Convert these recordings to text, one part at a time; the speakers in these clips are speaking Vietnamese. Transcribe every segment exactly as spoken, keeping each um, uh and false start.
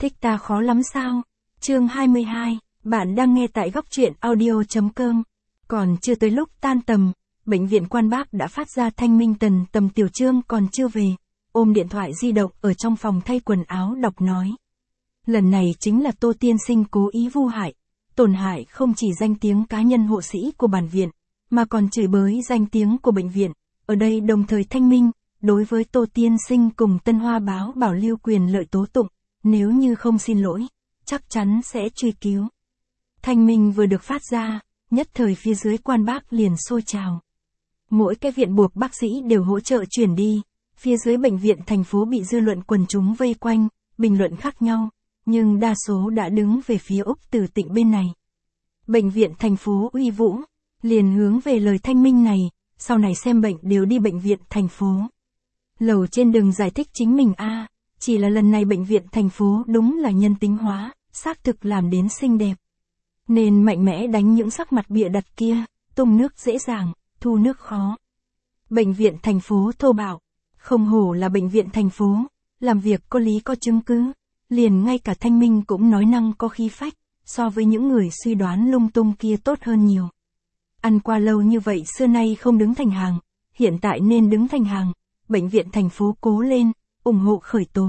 Thích ta khó lắm sao? Chương hai mươi hai, bạn đang nghe tại góc truyện audio.com. Còn chưa tới lúc tan tầm, bệnh viện Quan Bác đã phát ra thanh minh tần tầm Tiểu Trương còn chưa về, ôm điện thoại di động ở trong phòng thay quần áo đọc nói. Lần này chính là Tô tiên sinh cố ý vu hại, tổn hại không chỉ danh tiếng cá nhân hộ sĩ của bản viện, mà còn chửi bới danh tiếng của bệnh viện, ở đây đồng thời thanh minh, đối với Tô tiên sinh cùng Tân Hoa Báo bảo lưu quyền lợi tố tụng, nếu như không xin lỗi, chắc chắn sẽ truy cứu. Thanh minh vừa được phát ra, nhất thời phía dưới Quan Bác liền sôi trào. Mỗi cái viện buộc bác sĩ đều hỗ trợ chuyển đi, phía dưới bệnh viện thành phố bị dư luận quần chúng vây quanh, bình luận khác nhau, nhưng đa số đã đứng về phía Úc Tử Tịnh bên này. Bệnh viện thành phố uy vũ, liền hướng về lời thanh minh này, sau này xem bệnh đều đi bệnh viện thành phố. Lầu trên đừng giải thích chính mình a, chỉ là lần này bệnh viện thành phố đúng là nhân tính hóa, xác thực làm đến xinh đẹp. Nên mạnh mẽ đánh những sắc mặt bịa đặt kia, tung nước dễ dàng, thu nước khó. Bệnh viện thành phố thô bạo, không hổ là bệnh viện thành phố, làm việc có lý có chứng cứ, liền ngay cả thanh minh cũng nói năng có khí phách, so với những người suy đoán lung tung kia tốt hơn nhiều. Ăn qua lâu như vậy xưa nay không đứng thành hàng, hiện tại nên đứng thành hàng, bệnh viện thành phố cố lên, ủng hộ khởi tố.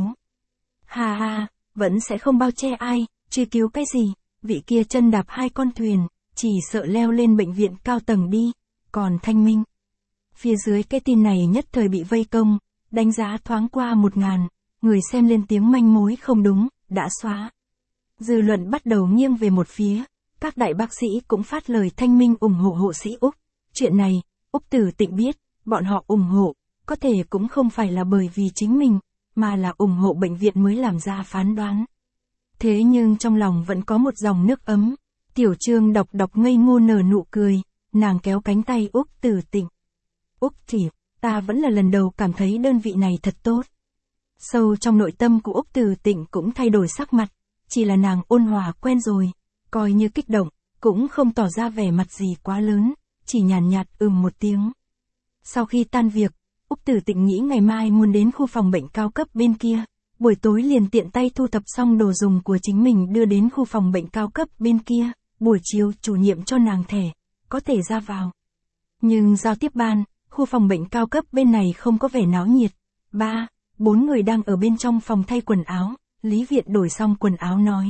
Ha ha, vẫn sẽ không bao che ai, truy cứu cái gì, vị kia chân đạp hai con thuyền, chỉ sợ leo lên bệnh viện cao tầng đi, còn thanh minh. Phía dưới cái tin này nhất thời bị vây công, đánh giá thoáng qua một ngàn, người xem lên tiếng manh mối không đúng, đã xóa. Dư luận bắt đầu nghiêng về một phía, các đại bác sĩ cũng phát lời thanh minh ủng hộ hộ sĩ Úc. Chuyện này, Úc Tử Tịnh biết, bọn họ ủng hộ, có thể cũng không phải là bởi vì chính mình, mà là ủng hộ bệnh viện mới làm ra phán đoán. Thế nhưng trong lòng vẫn có một dòng nước ấm, Tiểu Trương đọc đọc ngây ngô nở nụ cười, nàng kéo cánh tay Úc Tử Tịnh. Úc thì, ta vẫn là lần đầu cảm thấy đơn vị này thật tốt. Sâu trong nội tâm của Úc Tử Tịnh cũng thay đổi sắc mặt, chỉ là nàng ôn hòa quen rồi, coi như kích động, cũng không tỏ ra vẻ mặt gì quá lớn, chỉ nhàn nhạt, nhạt ừm một tiếng. Sau khi tan việc, Úc Tử Tịnh nghĩ ngày mai muốn đến khu phòng bệnh cao cấp bên kia, buổi tối liền tiện tay thu thập xong đồ dùng của chính mình đưa đến khu phòng bệnh cao cấp bên kia, buổi chiều chủ nhiệm cho nàng thẻ, có thể ra vào. Nhưng giao tiếp ban, khu phòng bệnh cao cấp bên này không có vẻ náo nhiệt. Ba, bốn người đang ở bên trong phòng thay quần áo, Lý Viện đổi xong quần áo nói.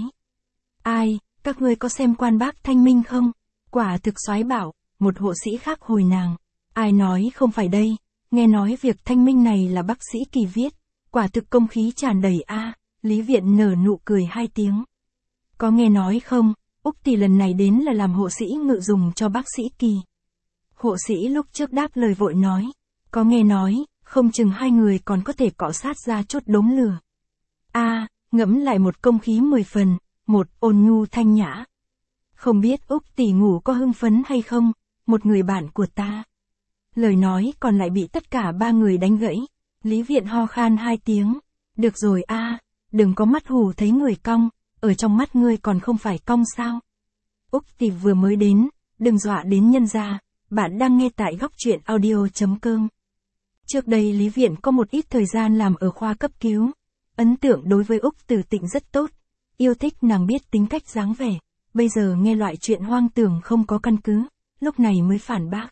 Ai, các ngươi có xem Quan Bác thanh minh không? Quả thực soái bảo, một hộ sĩ khác hồi nàng. Ai nói không phải đây, nghe nói việc thanh minh này là bác sĩ Kỳ viết, quả thực công khí tràn đầy a. Lý Viện nở nụ cười hai tiếng. Có nghe nói không, Úc tỷ lần này đến là làm hộ sĩ ngự dùng cho bác sĩ Kỳ. Hộ sĩ lúc trước đáp lời vội nói, có nghe nói, không chừng hai người còn có thể cọ sát ra chút đống lửa. A, ngẫm lại một công khí mười phần, một ôn nhu thanh nhã. Không biết Úc tỷ ngủ có hưng phấn hay không, một người bạn của ta. Lời nói còn lại bị tất cả ba người đánh gãy. Lý Viện ho khan hai tiếng. Được rồi a, đừng có mắt hù thấy người cong, ở trong mắt ngươi còn không phải cong sao. Úc tỷ vừa mới đến, đừng dọa đến nhân gia, bạn đang nghe tại góc truyện audio.com. Trước đây Lý Viện có một ít thời gian làm ở khoa cấp cứu. Ấn tượng đối với Úc Tử Tịnh rất tốt, yêu thích nàng biết tính cách dáng vẻ, bây giờ nghe loại chuyện hoang tưởng không có căn cứ, lúc này mới phản bác.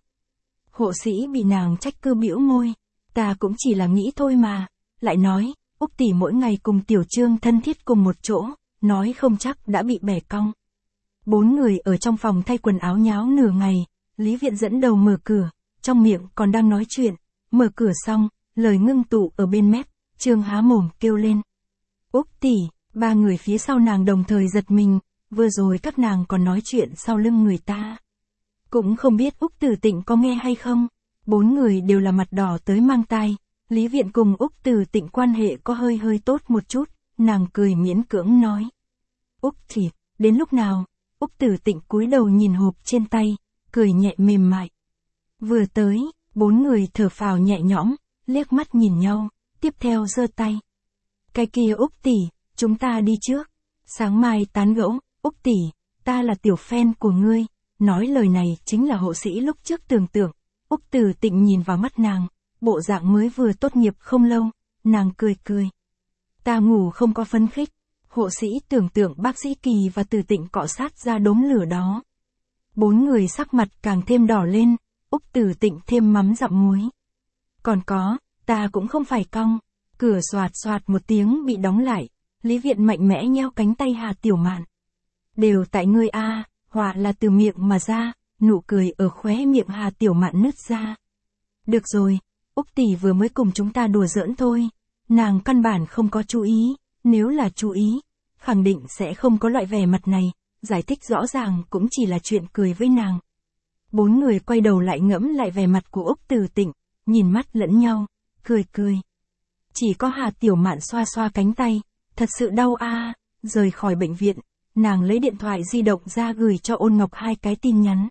Hộ sĩ bị nàng trách cứ bĩu môi, ta cũng chỉ là nghĩ thôi mà, lại nói, Úc tỷ mỗi ngày cùng Tiểu Trương thân thiết cùng một chỗ, nói không chắc đã bị bẻ cong. Bốn người ở trong phòng thay quần áo nháo nửa ngày, Lý Viện dẫn đầu mở cửa, trong miệng còn đang nói chuyện, mở cửa xong, lời ngưng tụ ở bên mép, Trương há mồm kêu lên. Úc tỷ, ba người phía sau nàng đồng thời giật mình, vừa rồi các nàng còn nói chuyện sau lưng người ta. Cũng không biết Úc Tử Tịnh có nghe hay không, bốn người đều là mặt đỏ tới mang tai, Lý Viện cùng Úc Tử Tịnh quan hệ có hơi hơi tốt một chút, nàng cười miễn cưỡng nói. Úc tỷ, đến lúc nào, Úc Tử Tịnh cúi đầu nhìn hộp trên tay, cười nhẹ mềm mại. Vừa tới, bốn người thở phào nhẹ nhõm, liếc mắt nhìn nhau, tiếp theo giơ tay. Cái kia Úc tỷ, chúng ta đi trước. Sáng mai tán gẫu, Úc tỷ, ta là tiểu fan của ngươi. Nói lời này chính là hộ sĩ lúc trước tưởng tượng. Úc Tử Tịnh nhìn vào mắt nàng, bộ dạng mới vừa tốt nghiệp không lâu, nàng cười cười. Ta ngủ không có phấn khích. Hộ sĩ tưởng tượng bác sĩ Kỳ và Từ Tịnh cọ sát ra đốm lửa đó. Bốn người sắc mặt càng thêm đỏ lên, Úc Từ Tịnh thêm mắm dặm muối. Còn có, ta cũng không phải cong. Cửa xoạt xoạt một tiếng bị đóng lại, Lý Viện mạnh mẽ nheo cánh tay Hà Tiểu Mạn. Đều tại ngươi a, họa là từ miệng mà ra, nụ cười ở khóe miệng Hà Tiểu Mạn nứt ra. Được rồi, Úc tỷ vừa mới cùng chúng ta đùa giỡn thôi, nàng căn bản không có chú ý, nếu là chú ý, khẳng định sẽ không có loại vẻ mặt này, giải thích rõ ràng cũng chỉ là chuyện cười với nàng. Bốn người quay đầu lại ngẫm lại vẻ mặt của Úc Từ Tịnh, nhìn mắt lẫn nhau, cười cười. Chỉ có Hà Tiểu Mạn xoa xoa cánh tay, thật sự đau a. Rời khỏi bệnh viện, nàng lấy điện thoại di động ra gửi cho Ôn Ngọc hai cái tin nhắn.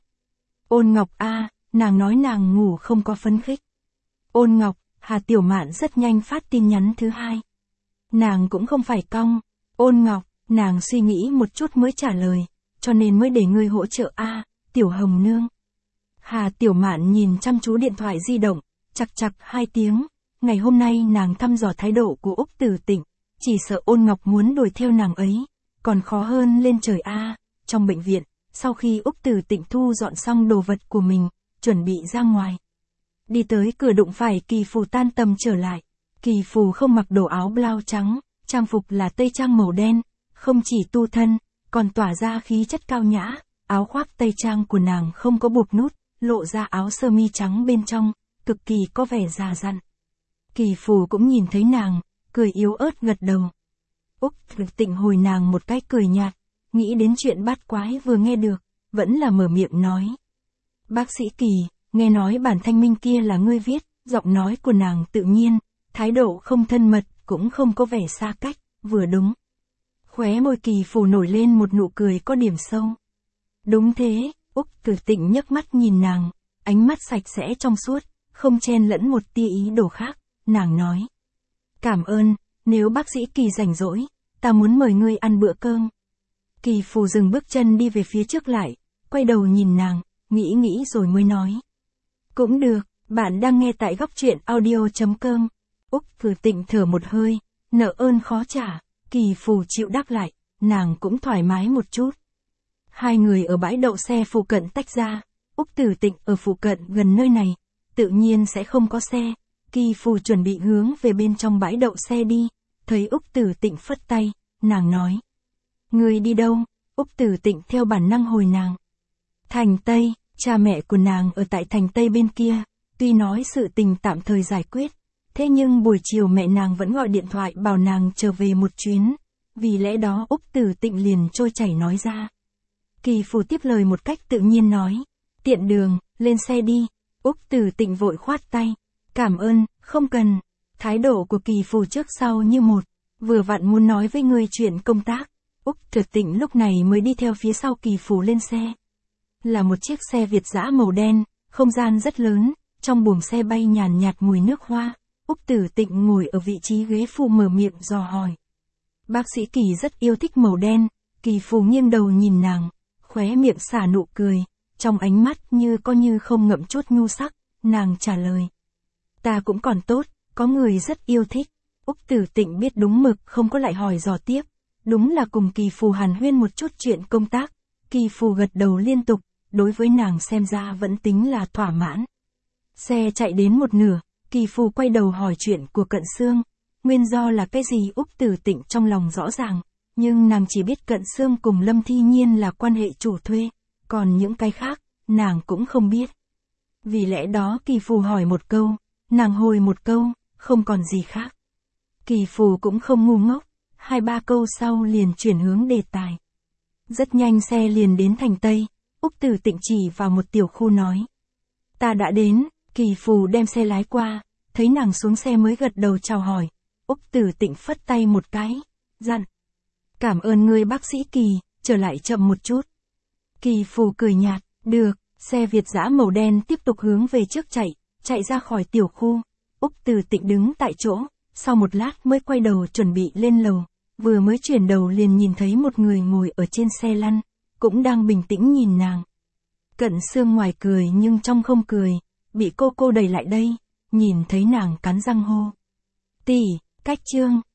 Ôn Ngọc a, nàng nói nàng ngủ không có phấn khích. Ôn Ngọc, Hà Tiểu Mạn rất nhanh phát tin nhắn thứ hai. Nàng cũng không phải cong. Ôn Ngọc, nàng suy nghĩ một chút mới trả lời, cho nên mới để ngươi hỗ trợ a, Tiểu Hồng Nương. Hà Tiểu Mạn nhìn chăm chú điện thoại di động, chặt chặt hai tiếng. Ngày hôm nay nàng thăm dò thái độ của Úc Từ Tịnh, chỉ sợ Ôn Ngọc muốn đuổi theo nàng ấy, còn khó hơn lên trời a. Trong bệnh viện, sau khi Úc Từ Tịnh thu dọn xong đồ vật của mình, chuẩn bị ra ngoài. Đi tới cửa đụng phải Kỳ Phù tan tầm trở lại. Kỳ Phù không mặc đồ áo blau trắng, trang phục là tây trang màu đen, không chỉ tu thân, còn tỏa ra khí chất cao nhã, áo khoác tây trang của nàng không có buộc nút, lộ ra áo sơ mi trắng bên trong, cực kỳ có vẻ già dặn. Kỳ Phù cũng nhìn thấy nàng, cười yếu ớt gật đầu. Úc Từ Tịnh hồi nàng một cái cười nhạt, nghĩ đến chuyện bát quái vừa nghe được, vẫn là mở miệng nói. Bác sĩ Kỳ, nghe nói bản thanh minh kia là ngươi viết, giọng nói của nàng tự nhiên, thái độ không thân mật, cũng không có vẻ xa cách, vừa đúng. Khóe môi Kỳ Phù nổi lên một nụ cười có điểm sâu. Đúng thế, Úc Từ Tịnh nhấc mắt nhìn nàng, ánh mắt sạch sẽ trong suốt, không chen lẫn một tia ý đồ khác, nàng nói. Cảm ơn, nếu bác sĩ Kỳ rảnh rỗi, ta muốn mời ngươi ăn bữa cơm. Kỳ Phù dừng bước chân đi về phía trước lại, quay đầu nhìn nàng, nghĩ nghĩ rồi mới nói. Cũng được, bạn đang nghe tại góc truyện audio chấm com. Úc Từ Tịnh thở một hơi, nợ ơn khó trả, Kỳ Phù chịu đáp lại, nàng cũng thoải mái một chút. Hai người ở bãi đậu xe phụ cận tách ra, Úc Từ Tịnh ở phụ cận gần nơi này, tự nhiên sẽ không có xe. Kỳ Phù chuẩn bị hướng về bên trong bãi đậu xe đi, thấy Úc Từ Tịnh phất tay, nàng nói. Người đi đâu? Úc Từ Tịnh theo bản năng hồi nàng. Thành Tây, cha mẹ của nàng ở tại Thành Tây bên kia, tuy nói sự tình tạm thời giải quyết, thế nhưng buổi chiều mẹ nàng vẫn gọi điện thoại bảo nàng trở về một chuyến, vì lẽ đó Úc Từ Tịnh liền trôi chảy nói ra. Kỳ Phù tiếp lời một cách tự nhiên nói, tiện đường, lên xe đi. Úc Từ Tịnh vội khoát tay, cảm ơn, không cần. Thái độ của Kỳ Phù trước sau như một, vừa vặn muốn nói với người chuyện công tác. Úc Từ Tịnh lúc này mới đi theo phía sau Kỳ Phù lên xe. Là một chiếc xe Việt dã màu đen, không gian rất lớn, trong buồng xe bay nhàn nhạt mùi nước hoa. Úc Từ Tịnh ngồi ở vị trí ghế phụ mở miệng dò hỏi. Bác sĩ Kỳ rất yêu thích màu đen. Kỳ Phù nghiêng đầu nhìn nàng, khóe miệng xả nụ cười, trong ánh mắt như có như không ngậm chút nhu sắc, nàng trả lời. Ta cũng còn tốt, có người rất yêu thích. Úc Từ Tịnh biết đúng mực không có lại hỏi dò tiếp, đúng là cùng Kỳ Phù hàn huyên một chút chuyện công tác. Kỳ Phù gật đầu liên tục, đối với nàng xem ra vẫn tính là thỏa mãn. Xe chạy đến một nửa, Kỳ Phù quay đầu hỏi chuyện của Cận Xương, nguyên do là cái gì Úc Từ Tịnh trong lòng rõ ràng, nhưng nàng chỉ biết Cận Xương cùng Lâm Thi Nhiên là quan hệ chủ thuê, còn những cái khác, nàng cũng không biết. Vì lẽ đó Kỳ Phù hỏi một câu, nàng hồi một câu, không còn gì khác. Kỳ Phù cũng không ngu ngốc, hai ba câu sau liền chuyển hướng đề tài. Rất nhanh xe liền đến Thành Tây, Úc Từ Tịnh chỉ vào một tiểu khu nói. Ta đã đến. Kỳ Phù đem xe lái qua, thấy nàng xuống xe mới gật đầu chào hỏi. Úc Từ Tịnh phất tay một cái, dặn. Cảm ơn ngươi bác sĩ Kỳ, trở lại chậm một chút. Kỳ Phù cười nhạt, được, xe Việt dã màu đen tiếp tục hướng về trước chạy, chạy ra khỏi tiểu khu. Úc Từ Tịnh đứng tại chỗ, sau một lát mới quay đầu chuẩn bị lên lầu, vừa mới chuyển đầu liền nhìn thấy một người ngồi ở trên xe lăn, cũng đang bình tĩnh nhìn nàng. Cận Xương ngoài cười nhưng trong không cười, bị cô cô đẩy lại đây, nhìn thấy nàng cắn răng hô. Tỷ, cách Trương,